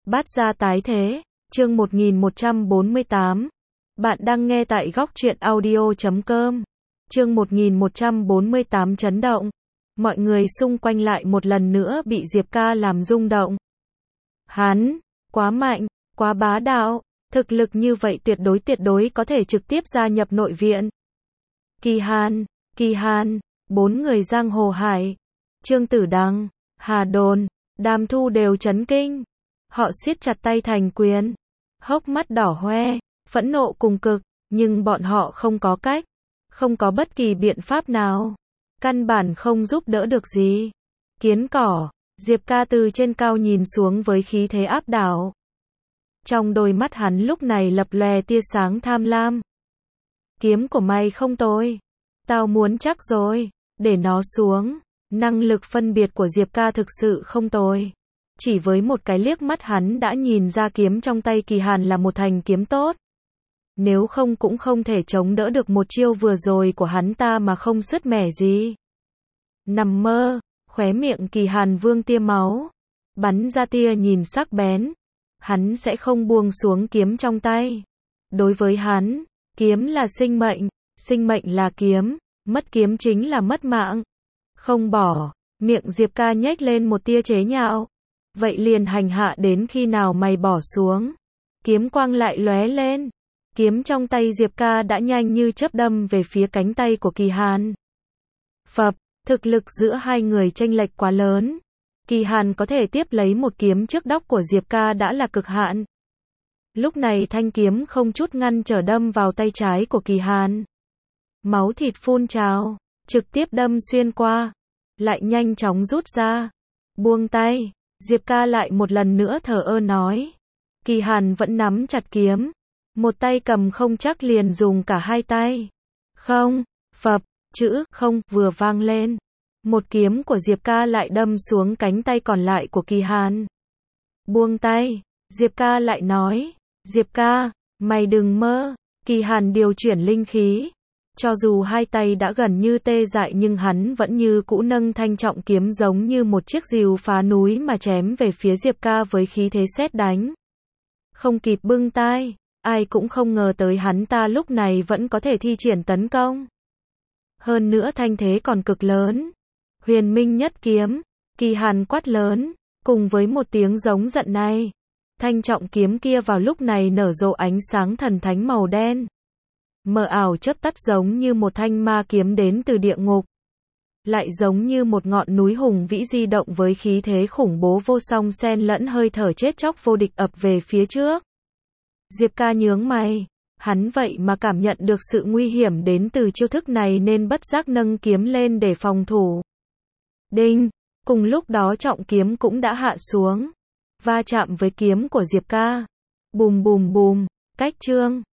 Bát gia tái thế, chương 1148. Bạn đang nghe tại góc truyện audio.com. Chương 1148 chấn động. Mọi người xung quanh lại một lần nữa bị Diệp Ca làm rung động. Hắn, quá mạnh, quá bá đạo, thực lực như vậy tuyệt đối có thể trực tiếp gia nhập nội viện. Kỳ Hàn, 4 người giang hồ hải, Trương Tử Đăng, Hà Đồn, Đàm Thu đều chấn kinh. Họ siết chặt tay thành quyền, hốc mắt đỏ hoe, phẫn nộ cùng cực, nhưng bọn họ không có cách, không có bất kỳ biện pháp nào, căn bản không giúp đỡ được gì. Kiến cỏ, Diệp Ca từ trên cao nhìn xuống với khí thế áp đảo. Trong đôi mắt hắn lúc này lập lòe tia sáng tham lam. Kiếm của mày không tồi, tao muốn chắc rồi, để nó xuống. Năng lực phân biệt của Diệp Ca thực sự không tồi. Chỉ với một cái liếc mắt hắn đã nhìn ra kiếm trong tay Kỳ Hàn là một thanh kiếm tốt. Nếu không cũng không thể chống đỡ được một chiêu vừa rồi của hắn ta mà không sứt mẻ gì. Nằm mơ, khóe miệng Kỳ Hàn vương tia máu, bắn ra tia nhìn sắc bén. Hắn sẽ không buông xuống kiếm trong tay. Đối với hắn, kiếm là sinh mệnh là kiếm, mất kiếm chính là mất mạng. Không bỏ, miệng Diệp Ca nhếch lên một tia chế nhạo. Vậy liền hành hạ đến khi nào mày bỏ xuống. Kiếm quang lại lóe lên. Kiếm trong tay Diệp Ca đã nhanh như chớp đâm về phía cánh tay của Kỳ Hàn. Phập, thực lực giữa hai người chênh lệch quá lớn. Kỳ Hàn có thể tiếp lấy một kiếm trước đốc của Diệp Ca đã là cực hạn. Lúc này thanh kiếm không chút ngăn trở đâm vào tay trái của Kỳ Hàn. Máu thịt phun trào, trực tiếp đâm xuyên qua, lại nhanh chóng rút ra. Buông tay, Diệp Ca lại một lần nữa thờ ơ nói. Kỳ Hàn vẫn nắm chặt kiếm, một tay cầm không chắc liền dùng cả hai tay. Không, phập, chữ không vừa vang lên. Một kiếm của Diệp Ca lại đâm xuống cánh tay còn lại của Kỳ Hàn. Buông tay, Diệp Ca lại nói. Diệp Ca, mày đừng mơ. Kỳ Hàn điều chuyển linh khí. Cho dù hai tay đã gần như tê dại nhưng hắn vẫn như cũ nâng thanh trọng kiếm giống như một chiếc rìu phá núi mà chém về phía Diệp Ca với khí thế sét đánh. Không kịp bưng tai, ai cũng không ngờ tới hắn ta lúc này vẫn có thể thi triển tấn công. Hơn nữa thanh thế còn cực lớn. Huyền Minh nhất kiếm, Kỳ Hàn quát lớn, cùng với một tiếng giống giận này. Thanh trọng kiếm kia vào lúc này nở rộ ánh sáng thần thánh màu đen. Mờ ảo chớp tắt giống như một thanh ma kiếm đến từ địa ngục. Lại giống như một ngọn núi hùng vĩ di động với khí thế khủng bố vô song xen lẫn hơi thở chết chóc vô địch ập về phía trước. Diệp Ca nhướng mày, hắn vậy mà cảm nhận được sự nguy hiểm đến từ chiêu thức này nên bất giác nâng kiếm lên để phòng thủ. Đinh, cùng lúc đó trọng kiếm cũng đã hạ xuống, va chạm với kiếm của Diệp Ca. Bùm bùm bùm, cách chương.